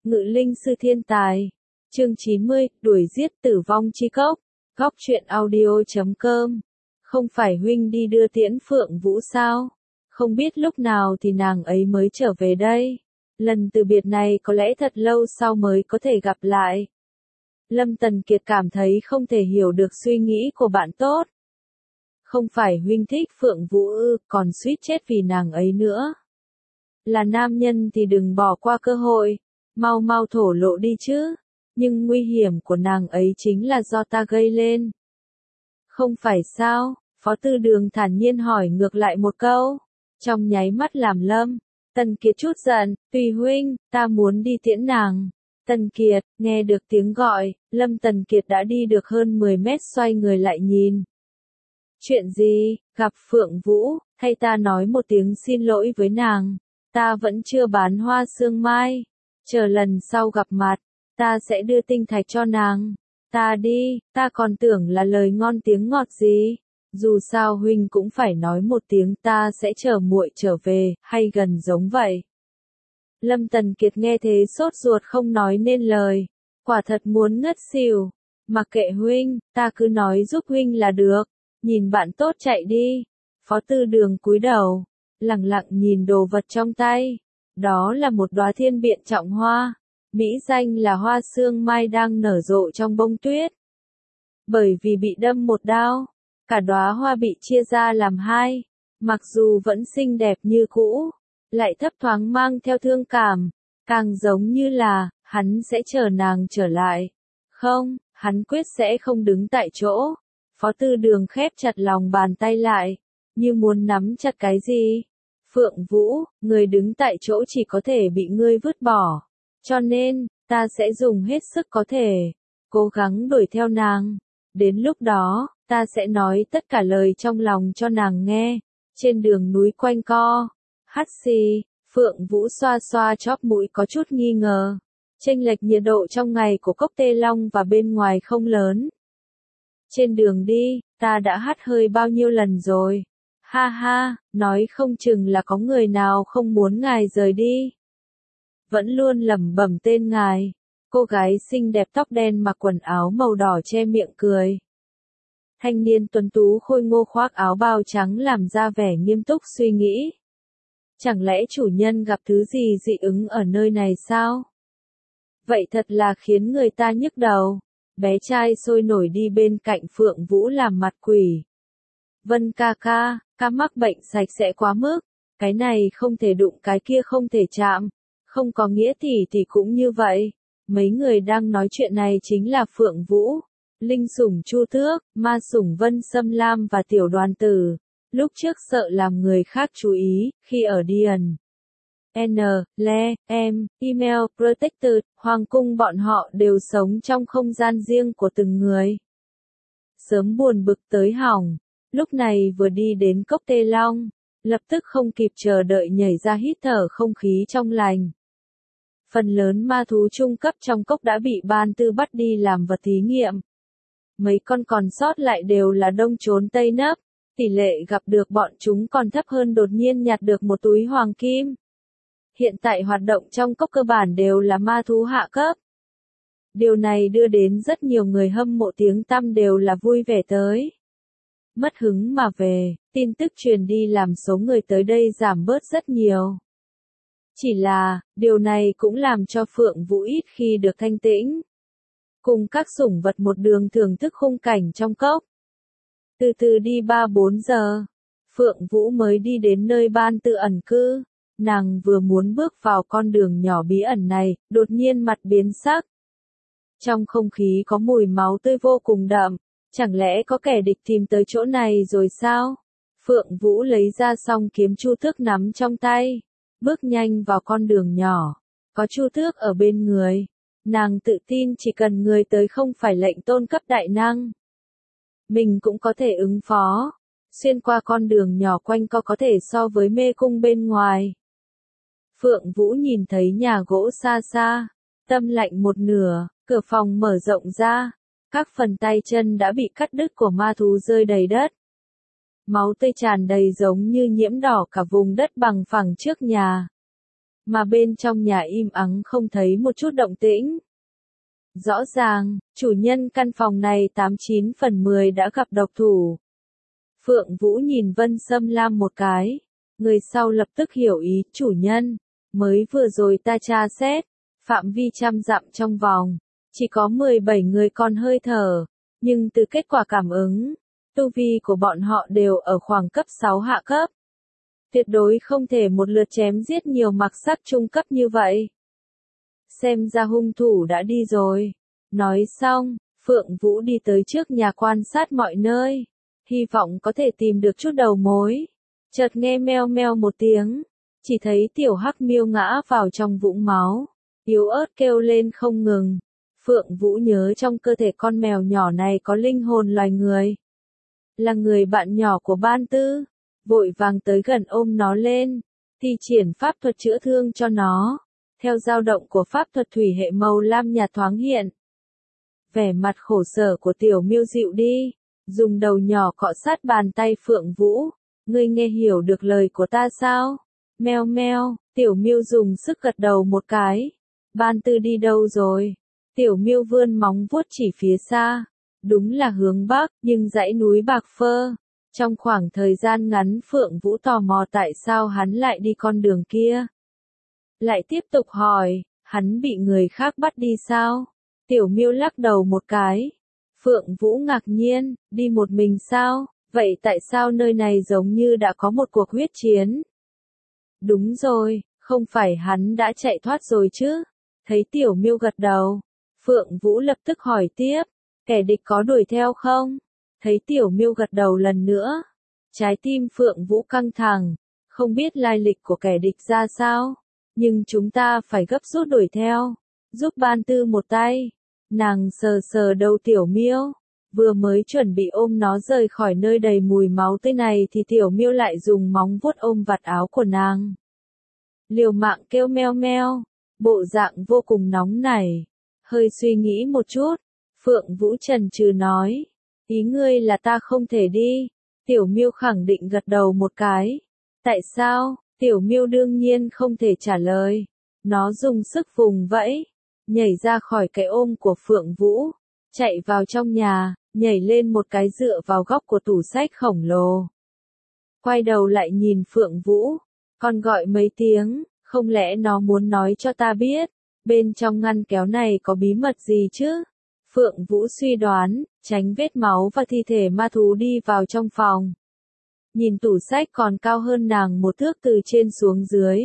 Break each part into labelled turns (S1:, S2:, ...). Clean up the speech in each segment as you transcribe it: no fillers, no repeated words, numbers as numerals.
S1: Ngự linh sư thiên tài. Chương 90, đuổi giết tử vong chi cốc. Góc truyện audio.com. Không phải huynh đi đưa tiễn Phượng Vũ sao? Không biết lúc nào thì nàng ấy mới trở về đây. Lần từ biệt này có lẽ thật lâu sau mới có thể gặp lại. Lâm Tần Kiệt cảm thấy không thể hiểu được suy nghĩ của bạn tốt. Không phải huynh thích Phượng Vũ ư, còn suýt chết vì nàng ấy nữa. Là nam nhân thì đừng bỏ qua cơ hội, mau mau thổ lộ đi chứ. Nhưng nguy hiểm của nàng ấy chính là do ta gây lên. Không phải sao? Phó Tư Đường thản nhiên hỏi ngược lại một câu. Trong nháy mắt làm Lâm Tần Kiệt chút giận, tùy huynh, ta muốn đi tiễn nàng. Tần Kiệt, nghe được tiếng gọi, Lâm Tần Kiệt đã đi được hơn 10 mét xoay người lại nhìn. Chuyện gì, gặp Phượng Vũ, thay ta nói một tiếng xin lỗi với nàng. Ta vẫn chưa bán hoa sương mai. Chờ lần sau gặp mặt, ta sẽ đưa tinh thạch cho nàng. Ta đi, ta còn tưởng là lời ngon tiếng ngọt gì. Dù sao huynh cũng phải nói một tiếng ta sẽ chờ muội trở về, hay gần giống vậy. Lâm Tần Kiệt nghe thế sốt ruột không nói nên lời. Quả thật muốn ngất xỉu. Mặc kệ huynh, ta cứ nói giúp huynh là được. Nhìn bạn tốt chạy đi. Phó Tư Đường cúi đầu, lặng lặng nhìn đồ vật trong tay. Đó là một đóa thiên biện trọng hoa. Mỹ danh là hoa sương mai đang nở rộ trong bông tuyết. Bởi vì bị đâm một đao, cả đóa hoa bị chia ra làm hai. Mặc dù vẫn xinh đẹp như cũ, lại thấp thoáng mang theo thương cảm, càng giống như là, hắn sẽ chờ nàng trở lại. Không, hắn quyết sẽ không đứng tại chỗ. Phó Tư Đường khép chặt lòng bàn tay lại, như muốn nắm chặt cái gì. Phượng Vũ, người đứng tại chỗ chỉ có thể bị ngươi vứt bỏ. Cho nên, ta sẽ dùng hết sức có thể, cố gắng đuổi theo nàng. Đến lúc đó, ta sẽ nói tất cả lời trong lòng cho nàng nghe. Trên đường núi quanh co, hắt xì, Phượng Vũ xoa xoa chóp mũi có chút nghi ngờ. Chênh lệch nhiệt độ trong ngày của cốc Tê Long và bên ngoài không lớn. Trên đường đi, ta đã hắt hơi bao nhiêu lần rồi. Ha ha, nói không chừng là có người nào không muốn ngài rời đi. Vẫn luôn lẩm bẩm tên ngài. Cô gái xinh đẹp tóc đen mặc quần áo màu đỏ che miệng cười. Thanh niên tuấn tú khôi ngô khoác áo bào trắng làm ra vẻ nghiêm túc suy nghĩ. Chẳng lẽ chủ nhân gặp thứ gì dị ứng ở nơi này sao? Vậy thật là khiến người ta nhức đầu. Bé trai sôi nổi đi bên cạnh Phượng Vũ làm mặt quỷ. Vân ca ca mắc bệnh sạch sẽ quá mức. Cái này không thể đụng, cái kia không thể chạm. Không có nghĩa thì cũng như vậy. Mấy người đang nói chuyện này chính là Phượng Vũ, Linh Sủng Chu Tước, Ma Sủng Vân Sâm Lam và Tiểu Đoàn Tử. Lúc trước sợ làm người khác chú ý, khi ở Điền Email, Protected, Hoàng cung bọn họ đều sống trong không gian riêng của từng người. Sớm buồn bực tới hỏng, lúc này vừa đi đến cốc Tê Long, lập tức không kịp chờ đợi nhảy ra hít thở không khí trong lành. Phần lớn ma thú trung cấp trong cốc đã bị ban tư bắt đi làm vật thí nghiệm. Mấy con còn sót lại đều là đông trốn tây nấp, tỷ lệ gặp được bọn chúng còn thấp hơn đột nhiên nhặt được một túi hoàng kim. Hiện tại hoạt động trong cốc cơ bản đều là ma thú hạ cấp. Điều này đưa đến rất nhiều người hâm mộ tiếng tăm đều là vui vẻ tới. Mất hứng mà về, tin tức truyền đi làm số người tới đây giảm bớt rất nhiều. Chỉ là, điều này cũng làm cho Phượng Vũ ít khi được thanh tĩnh. Cùng các sủng vật một đường thưởng thức khung cảnh trong cốc. Từ từ đi 3-4 giờ, Phượng Vũ mới đi đến nơi ban tự ẩn cư. Nàng vừa muốn bước vào con đường nhỏ bí ẩn này, đột nhiên mặt biến sắc. Trong không khí có mùi máu tươi vô cùng đậm, chẳng lẽ có kẻ địch tìm tới chỗ này rồi sao? Phượng Vũ lấy ra song kiếm Chu Tước nắm trong tay, bước nhanh vào con đường nhỏ, có Chu Tước ở bên người. Nàng tự tin chỉ cần người tới không phải lệnh tôn cấp đại năng, mình cũng có thể ứng phó. Xuyên qua con đường nhỏ quanh co có thể so với mê cung bên ngoài. Phượng Vũ nhìn thấy nhà gỗ xa xa, tâm lạnh một nửa, cửa phòng mở rộng ra, các phần tay chân đã bị cắt đứt của ma thú rơi đầy đất. Máu tươi tràn đầy giống như nhiễm đỏ cả vùng đất bằng phẳng trước nhà. mà bên trong nhà im ắng không thấy một chút động tĩnh. Rõ ràng, chủ nhân căn phòng này 89 phần 10 đã gặp độc thủ. Phượng Vũ nhìn Vân Sâm Lam một cái, người sau lập tức hiểu ý, chủ nhân, mới vừa rồi ta tra xét, phạm vi trăm dặm trong vòng, chỉ có 17 người còn hơi thở, nhưng từ kết quả cảm ứng, tu vi của bọn họ đều ở khoảng cấp 6 hạ cấp. Tuyệt đối không thể một lượt chém giết nhiều mặc sắc trung cấp như vậy. Xem ra hung thủ đã đi rồi. Nói xong, Phượng Vũ đi tới trước nhà quan sát mọi nơi, hy vọng có thể tìm được chút đầu mối. Chợt nghe meo meo một tiếng, chỉ thấy tiểu hắc miêu ngã vào trong vũng máu, yếu ớt kêu lên không ngừng. Phượng Vũ nhớ trong cơ thể con mèo nhỏ này có linh hồn loài người. Là người bạn nhỏ của Ban Tư, vội vàng tới gần ôm nó lên, thi triển pháp thuật chữa thương cho nó. Theo dao động của pháp thuật thủy hệ màu lam nhạt thoáng hiện. Vẻ mặt khổ sở của tiểu miêu dịu đi, dùng đầu nhỏ cọ sát bàn tay Phượng Vũ. Ngươi nghe hiểu được lời của ta sao? Meo meo, tiểu miêu dùng sức gật đầu một cái. Ban Tư đi đâu rồi? Tiểu miêu vươn móng vuốt chỉ phía xa. Đúng là hướng bắc, nhưng dãy núi Bạc Phơ. Trong khoảng thời gian ngắn Phượng Vũ tò mò tại sao hắn lại đi con đường kia. Lại tiếp tục hỏi, hắn bị người khác bắt đi sao? Tiểu miêu lắc đầu một cái. Phượng Vũ ngạc nhiên, đi một mình sao? Vậy tại sao nơi này giống như đã có một cuộc huyết chiến? Đúng rồi, không phải hắn đã chạy thoát rồi chứ? Thấy tiểu miêu gật đầu, Phượng Vũ lập tức hỏi tiếp, kẻ địch có đuổi theo không? Thấy tiểu miêu gật đầu lần nữa, trái tim Phượng Vũ căng thẳng, không biết lai lịch của kẻ địch ra sao, nhưng chúng ta phải gấp rút đuổi theo, giúp Ban Tư một tay. Nàng sờ sờ đầu tiểu miêu, vừa mới chuẩn bị ôm nó rời khỏi nơi đầy mùi máu tươi này thì tiểu miêu lại dùng móng vuốt ôm vạt áo của nàng. Liều mạng kêu meo meo, bộ dạng vô cùng nóng nảy. Hơi suy nghĩ một chút, Phượng Vũ chần chừ nói, ý ngươi là ta không thể đi. Tiểu miêu khẳng định gật đầu một cái. Tại sao? Tiểu miêu đương nhiên không thể trả lời. Nó dùng sức vùng vẫy, nhảy ra khỏi cái ôm của Phượng Vũ, chạy vào trong nhà, nhảy lên một cái dựa vào góc của tủ sách khổng lồ. Quay đầu lại nhìn Phượng Vũ, con gọi mấy tiếng, không lẽ nó muốn nói cho ta biết, bên trong ngăn kéo này có bí mật gì chứ? Phượng Vũ suy đoán, tránh vết máu và thi thể ma thú đi vào trong phòng. Nhìn tủ sách còn cao hơn nàng một thước từ trên xuống dưới.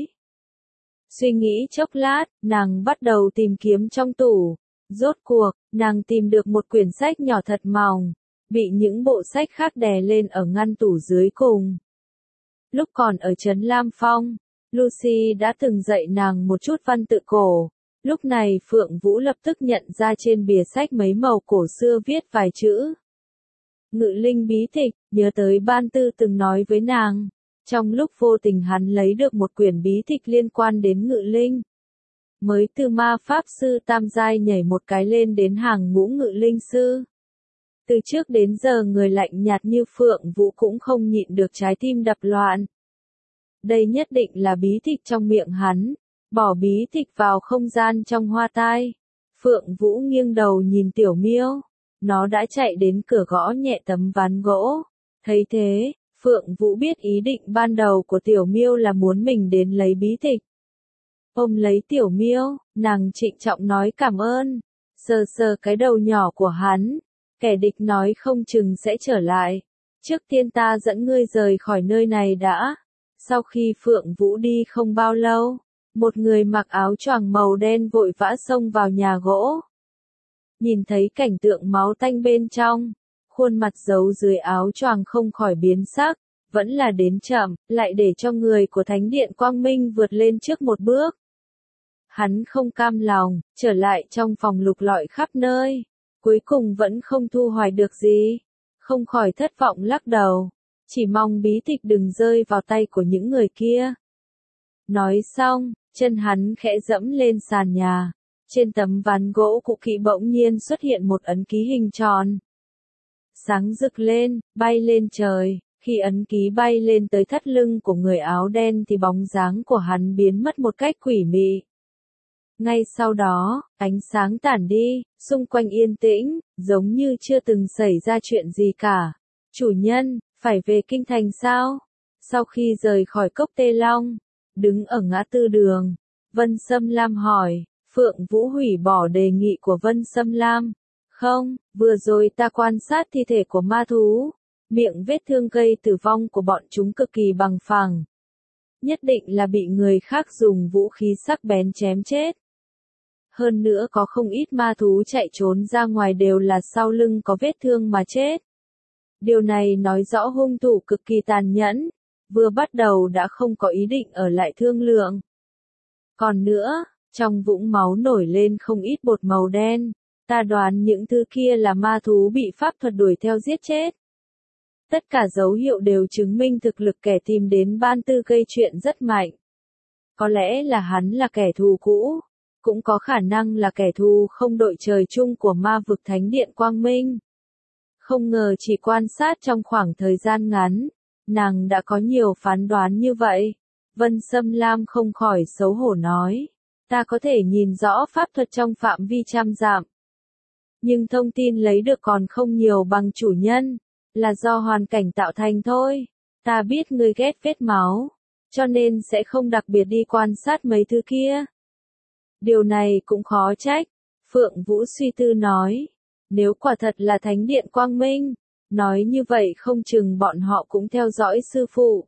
S1: Suy nghĩ chốc lát, nàng bắt đầu tìm kiếm trong tủ. Rốt cuộc, nàng tìm được một quyển sách nhỏ thật mỏng, bị những bộ sách khác đè lên ở ngăn tủ dưới cùng. Lúc còn ở trấn Lam Phong, Lucy đã từng dạy nàng một chút văn tự cổ. Lúc này Phượng Vũ lập tức nhận ra trên bìa sách mấy màu cổ xưa viết vài chữ. Ngự linh bí tịch, nhớ tới Ban Tư từng nói với nàng. Trong lúc vô tình hắn lấy được một quyển bí tịch liên quan đến ngự linh. Mới từ ma pháp sư tam giai nhảy một cái lên đến hàng ngũ ngự linh sư. Từ trước đến giờ người lạnh nhạt như Phượng Vũ cũng không nhịn được trái tim đập loạn. Đây nhất định là bí tịch trong miệng hắn. Bỏ bí tịch vào không gian trong hoa tai. Phượng Vũ nghiêng đầu nhìn tiểu miêu. Nó đã chạy đến cửa gõ nhẹ tấm ván gỗ. Thấy thế, Phượng Vũ biết ý định ban đầu của tiểu miêu là muốn mình đến lấy bí tịch. Ôm lấy tiểu miêu, nàng trịnh trọng nói cảm ơn. Sờ sờ cái đầu nhỏ của hắn. Kẻ địch nói không chừng sẽ trở lại. Trước tiên ta dẫn ngươi rời khỏi nơi này đã. Sau khi Phượng Vũ đi không bao lâu, một người mặc áo choàng màu đen vội vã xông vào nhà gỗ. Nhìn thấy cảnh tượng máu tanh bên trong, khuôn mặt giấu dưới áo choàng không khỏi biến sắc, vẫn là đến chậm, lại để cho người của Thánh Điện Quang Minh vượt lên trước một bước. Hắn không cam lòng, trở lại trong phòng lục lọi khắp nơi, cuối cùng vẫn không thu hoạch được gì, không khỏi thất vọng lắc đầu, chỉ mong bí tịch đừng rơi vào tay của những người kia. Nói xong, chân hắn khẽ dẫm lên sàn nhà, trên tấm ván gỗ cũ kỹ bỗng nhiên xuất hiện một ấn ký hình tròn. Sáng rực lên, bay lên trời, Khi ấn ký bay lên tới thắt lưng của người áo đen thì bóng dáng của hắn biến mất một cách quỷ mị. Ngay sau đó, ánh sáng tản đi, xung quanh yên tĩnh, giống như chưa từng xảy ra chuyện gì cả. Chủ nhân, phải về kinh thành sao? Sau khi rời khỏi cốc Tê Long, đứng ở ngã tư đường, Vân Sâm Lam hỏi, Phượng Vũ hủy bỏ đề nghị của Vân Sâm Lam. Không, vừa rồi ta quan sát thi thể của ma thú, miệng vết thương gây tử vong của bọn chúng cực kỳ bằng phẳng. Nhất định là bị người khác dùng vũ khí sắc bén chém chết. Hơn nữa có không ít ma thú chạy trốn ra ngoài đều là sau lưng có vết thương mà chết. Điều này nói rõ hung thủ cực kỳ tàn nhẫn, vừa bắt đầu đã không có ý định ở lại thương lượng. Còn nữa, trong vũng máu nổi lên không ít bột màu đen, ta đoán những thứ kia là ma thú bị pháp thuật đuổi theo giết chết. Tất cả dấu hiệu đều chứng minh thực lực kẻ tìm đến Ban Tư gây chuyện rất mạnh. Có lẽ là hắn là kẻ thù cũ, cũng có khả năng là kẻ thù không đội trời chung của ma vực Thánh Điện Quang Minh. Không ngờ chỉ quan sát trong khoảng thời gian ngắn, nàng đã có nhiều phán đoán như vậy. Vân Sâm Lam không khỏi xấu hổ nói, ta có thể nhìn rõ pháp thuật trong phạm vi trăm dặm. Nhưng thông tin lấy được còn không nhiều bằng chủ nhân, là do hoàn cảnh tạo thành thôi. Ta biết ngươi ghét vết máu, cho nên sẽ không đặc biệt đi quan sát mấy thứ kia. Điều này cũng khó trách, Phượng Vũ suy tư nói. Nếu quả thật là Thánh Điện Quang Minh, nói như vậy không chừng bọn họ cũng theo dõi sư phụ.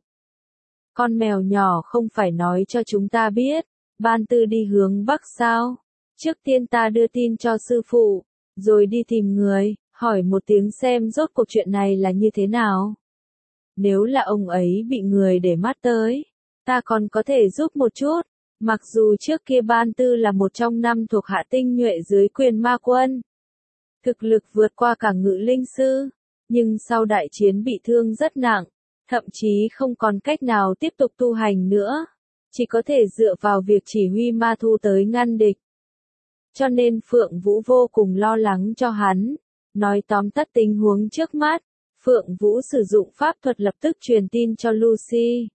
S1: Con mèo nhỏ không phải nói cho chúng ta biết, Ban Tư đi hướng Bắc sao? Trước tiên ta đưa tin cho sư phụ, rồi đi tìm người, hỏi một tiếng xem rốt cuộc chuyện này là như thế nào. Nếu là ông ấy bị người để mắt tới, ta còn có thể giúp một chút. Mặc dù trước kia Ban Tư là một trong 5 thuộc hạ tinh nhuệ dưới quyền ma quân, thực lực vượt qua cả ngự linh sư, nhưng sau đại chiến bị thương rất nặng, thậm chí không còn cách nào tiếp tục tu hành nữa, chỉ có thể dựa vào việc chỉ huy ma thu tới ngăn địch. Cho nên Phượng Vũ vô cùng lo lắng cho hắn, nói tóm tắt tình huống trước mắt, Phượng Vũ sử dụng pháp thuật lập tức truyền tin cho Lucy.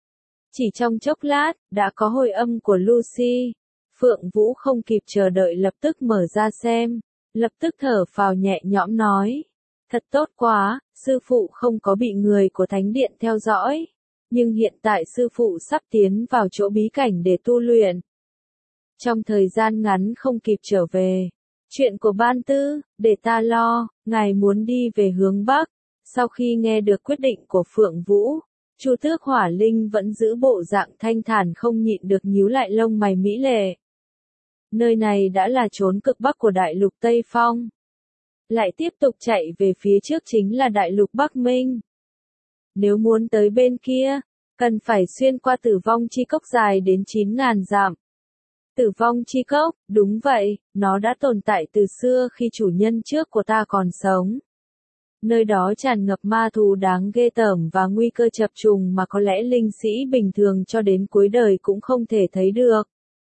S1: Chỉ trong chốc lát, đã có hồi âm của Lucy. Phượng Vũ không kịp chờ đợi lập tức mở ra xem, lập tức thở phào nhẹ nhõm nói. Thật tốt quá, sư phụ không có bị người của Thánh Điện theo dõi. Nhưng hiện tại sư phụ sắp tiến vào chỗ bí cảnh để tu luyện. Trong thời gian ngắn không kịp trở về. Chuyện của Ban Tư, để ta lo, ngài muốn đi về hướng Bắc. Sau khi nghe được quyết định của Phượng Vũ, Chu Tước Hỏa Linh vẫn giữ bộ dạng thanh thản không nhịn được nhíu lại lông mày mỹ lệ. Nơi này đã là chốn cực bắc của đại lục Tây Phong. Lại tiếp tục chạy về phía trước chính là đại lục Bắc Minh. Nếu muốn tới bên kia, cần phải xuyên qua Tử Vong Chi Cốc dài đến 9.000 dặm. Tử Vong Chi Cốc, đúng vậy, nó đã tồn tại từ xưa khi chủ nhân trước của ta còn sống. Nơi đó tràn ngập ma thú đáng ghê tởm và nguy cơ chập trùng mà có lẽ linh sĩ bình thường cho đến cuối đời cũng không thể thấy được.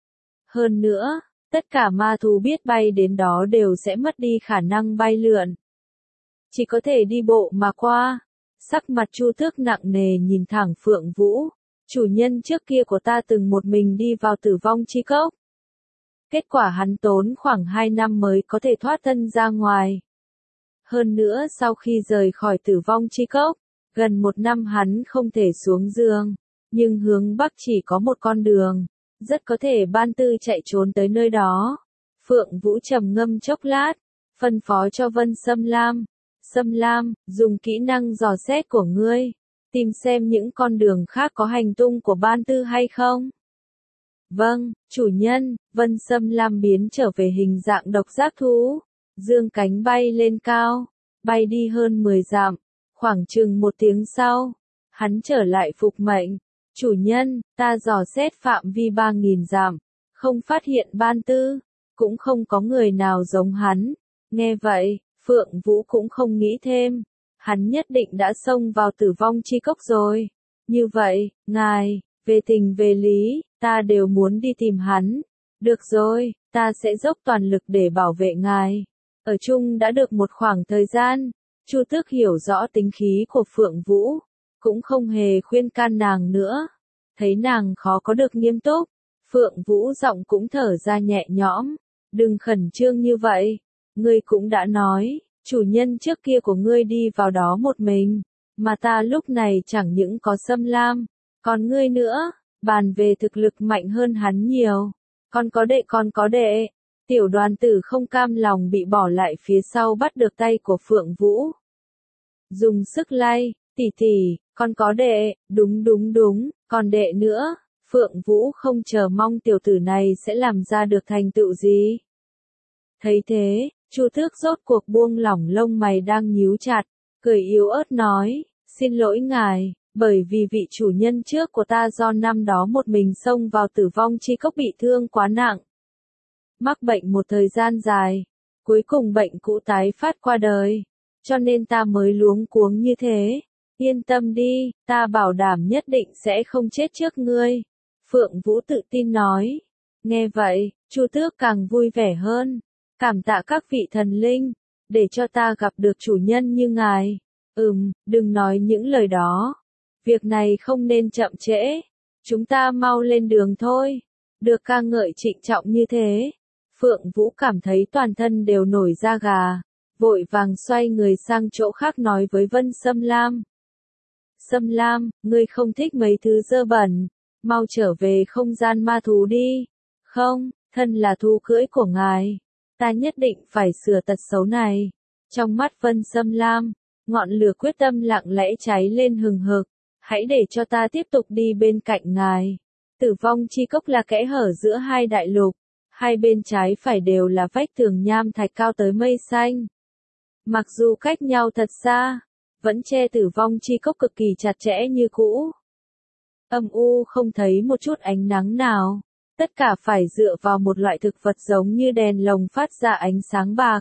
S1: Hơn nữa, tất cả ma thú biết bay đến đó đều sẽ mất đi khả năng bay lượn. Chỉ có thể đi bộ mà qua. Sắc mặt Chu Tước nặng nề nhìn thẳng Phượng Vũ. Chủ nhân trước kia của ta từng một mình đi vào Tử Vong Chi Cốc. Kết quả hắn tốn khoảng 2 năm mới có thể thoát thân ra ngoài. Hơn nữa sau khi rời khỏi Tử Vong Chi Cốc, gần 1 năm hắn không thể xuống giường. Nhưng hướng Bắc chỉ có một con đường. Rất có thể Ban Tư chạy trốn tới nơi đó. Phượng Vũ trầm ngâm chốc lát, phân phó cho Vân Sâm Lam. Sâm Lam, dùng kỹ năng dò xét của ngươi, tìm xem những con đường khác có hành tung của Ban Tư hay không. Vâng, chủ nhân. Vân Sâm Lam biến trở về hình dạng độc giác thú, dương cánh bay lên cao, bay đi hơn 10 dặm, khoảng chừng 1 tiếng sau, hắn trở lại phục mệnh. Chủ nhân, ta dò xét phạm vi 3.000 dặm, không phát hiện Ban Tư, cũng không có người nào giống hắn. Nghe vậy, Phượng Vũ cũng không nghĩ thêm, hắn nhất định đã xông vào Tử Vong Chi Cốc rồi. Như vậy, ngài, về tình về lý, ta đều muốn đi tìm hắn. Được rồi, ta sẽ dốc toàn lực để bảo vệ ngài. Ở chung đã được một khoảng thời gian, Chu Tước hiểu rõ tính khí của Phượng Vũ, cũng không hề khuyên can nàng nữa. Thấy nàng khó có được nghiêm túc, Phượng Vũ giọng cũng thở ra nhẹ nhõm, đừng khẩn trương như vậy, ngươi cũng đã nói, chủ nhân trước kia của ngươi đi vào đó một mình, mà ta lúc này chẳng những có Sâm Lam, còn ngươi nữa, bàn về thực lực mạnh hơn hắn nhiều, còn có đệ, tiểu đoàn tử không cam lòng bị bỏ lại phía sau bắt được tay của Phượng Vũ. Dùng sức lay, tỷ tỷ, con có đệ, đúng, còn đệ nữa. Phượng Vũ không chờ mong tiểu tử này sẽ làm ra được thành tựu gì. Thấy thế, Chu Tước rốt cuộc buông lỏng lông mày đang nhíu chặt, cười yếu ớt nói, xin lỗi ngài, bởi vì vị chủ nhân trước của ta do năm đó một mình xông vào Tử Vong Chi Cốc bị thương quá nặng. Mắc bệnh một thời gian dài, cuối cùng bệnh cũ tái phát qua đời, cho nên ta mới luống cuống như thế. Yên tâm đi, ta bảo đảm nhất định sẽ không chết trước ngươi. Phượng Vũ tự tin nói. Nghe vậy, Chu Tước càng vui vẻ hơn. Cảm tạ các vị thần linh, để cho ta gặp được chủ nhân như ngài. Đừng nói những lời đó. Việc này không nên chậm trễ. Chúng ta mau lên đường thôi. Được ca ngợi trịnh trọng như thế. Phượng Vũ cảm thấy toàn thân đều nổi da gà. Vội vàng xoay người sang chỗ khác nói với Vân Sâm Lam. Sâm Lam, ngươi không thích mấy thứ dơ bẩn, mau trở về không gian ma thú đi. Không, thân là thú cưỡi của ngài, ta nhất định phải sửa tật xấu này. Trong mắt Vân Sâm Lam, ngọn lửa quyết tâm lặng lẽ cháy lên hừng hực. Hãy để cho ta tiếp tục đi bên cạnh ngài. Tử Vong Chi Cốc là kẽ hở giữa hai đại lục, hai bên trái phải đều là vách tường nham thạch cao tới mây xanh. Mặc dù cách nhau thật xa, vẫn che Tử Vong Chi Cốc cực kỳ chặt chẽ như cũ. Âm u không thấy một chút ánh nắng nào, tất cả phải dựa vào một loại thực vật giống như đèn lồng phát ra ánh sáng bạc.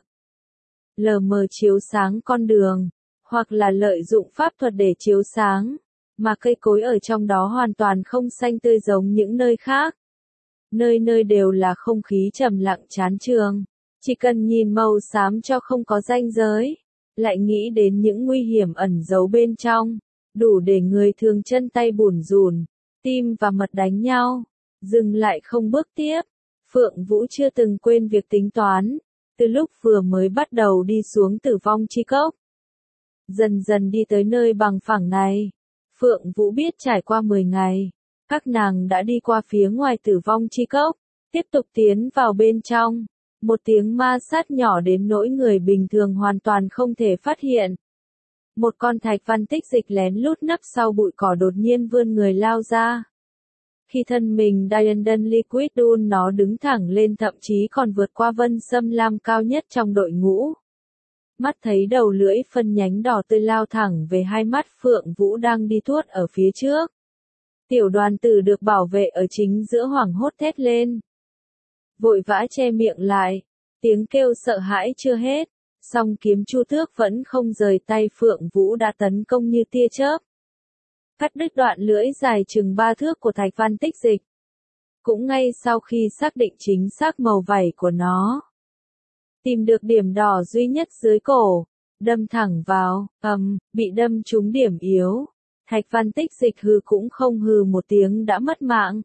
S1: Lờ mờ chiếu sáng con đường, hoặc là lợi dụng pháp thuật để chiếu sáng, mà cây cối ở trong đó hoàn toàn không xanh tươi giống những nơi khác. Nơi nơi đều là không khí trầm lặng chán chường, chỉ cần nhìn màu xám cho không có ranh giới. Lại nghĩ đến những nguy hiểm ẩn giấu bên trong, đủ để người thường chân tay bủn rủn, tim và mật đánh nhau, dừng lại không bước tiếp. Phượng Vũ chưa từng quên việc tính toán, từ lúc vừa mới bắt đầu đi xuống Tử Vong Chi Cốc. Dần dần đi tới nơi bằng phẳng này, Phượng Vũ biết trải qua 10 ngày, các nàng đã đi qua phía ngoài Tử Vong Chi Cốc, tiếp tục tiến vào bên trong. Một tiếng ma sát nhỏ đến nỗi người bình thường hoàn toàn không thể phát hiện. Một con thạch văn tích dịch lén lút nấp sau bụi cỏ đột nhiên vươn người lao ra. Khi thân mình Diandon Liquid Dun nó đứng thẳng lên thậm chí còn vượt qua Vân Sâm Lam cao nhất trong đội ngũ. Mắt thấy đầu lưỡi phân nhánh đỏ tươi lao thẳng về hai mắt Phượng Vũ đang đi tuốt ở phía trước. Tiểu đoàn tử được bảo vệ ở chính giữa hoảng hốt thét lên. Vội vã che miệng lại, tiếng kêu sợ hãi chưa hết, song kiếm Chu Tước vẫn không rời tay Phượng Vũ đã tấn công như tia chớp. Cắt đứt đoạn lưỡi dài chừng 3 thước của thạch văn tích dịch. Cũng ngay sau khi xác định chính xác màu vảy của nó, tìm được điểm đỏ duy nhất dưới cổ, đâm thẳng vào, bị đâm trúng điểm yếu. Thạch văn tích dịch hừ cũng không hừ một tiếng đã mất mạng.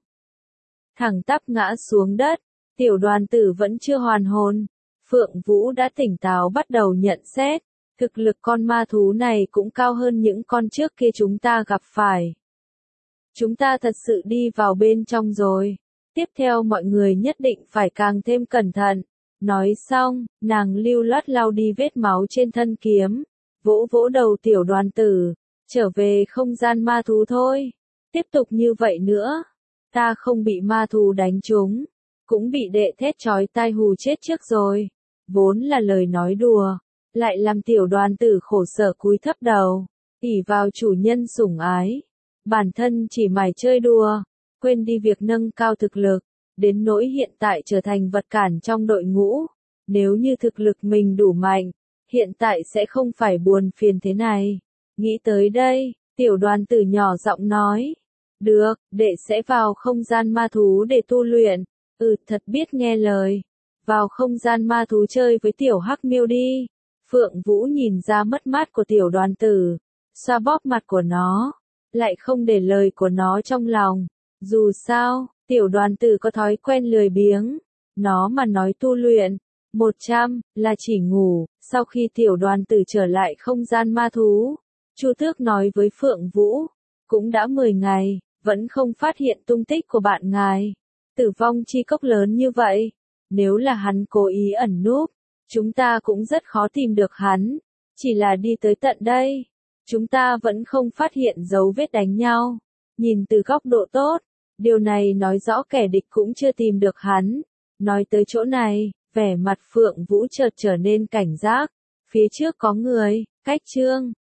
S1: Thẳng tắp ngã xuống đất. Tiểu đoàn tử vẫn chưa hoàn hồn, Phượng Vũ đã tỉnh táo bắt đầu nhận xét, thực lực con ma thú này cũng cao hơn những con trước kia chúng ta gặp phải. Chúng ta thật sự đi vào bên trong rồi, tiếp theo mọi người nhất định phải càng thêm cẩn thận. Nói xong, nàng lưu loát lau đi vết máu trên thân kiếm, vỗ vỗ đầu tiểu đoàn tử, trở về không gian ma thú thôi, tiếp tục như vậy nữa, ta không bị ma thú đánh trúng. Cũng bị đệ thét chói tai hù chết trước rồi. Vốn là lời nói đùa, lại làm tiểu đoàn tử khổ sở cúi thấp đầu, ỷ vào chủ nhân sủng ái. Bản thân chỉ mải chơi đùa, quên đi việc nâng cao thực lực, đến nỗi hiện tại trở thành vật cản trong đội ngũ. Nếu như thực lực mình đủ mạnh, hiện tại sẽ không phải buồn phiền thế này. Nghĩ tới đây, tiểu đoàn tử nhỏ giọng nói. Được, đệ sẽ vào không gian ma thú để tu luyện. Thật biết nghe lời. Vào không gian ma thú chơi với tiểu hắc miêu đi. Phượng Vũ nhìn ra mất mát của tiểu đoàn tử, xoa bóp mặt của nó. lại không để lời của nó trong lòng. Dù sao, tiểu đoàn tử có thói quen lười biếng. Nó mà nói tu luyện, 100 là chỉ ngủ. Sau khi tiểu đoàn tử trở lại không gian ma thú, Chu Tước nói với Phượng Vũ, cũng đã 10 ngày, vẫn không phát hiện tung tích của bạn ngài. Tử vong chi cốc lớn như vậy, nếu là hắn cố ý ẩn núp, chúng ta cũng rất khó tìm được hắn. Chỉ là đi tới tận đây, chúng ta vẫn không phát hiện dấu vết đánh nhau. Nhìn từ góc độ tốt, điều này nói rõ kẻ địch cũng chưa tìm được hắn. Nói tới chỗ này, vẻ mặt Phượng Vũ chợt trở nên cảnh giác. Phía trước có người, cách Trương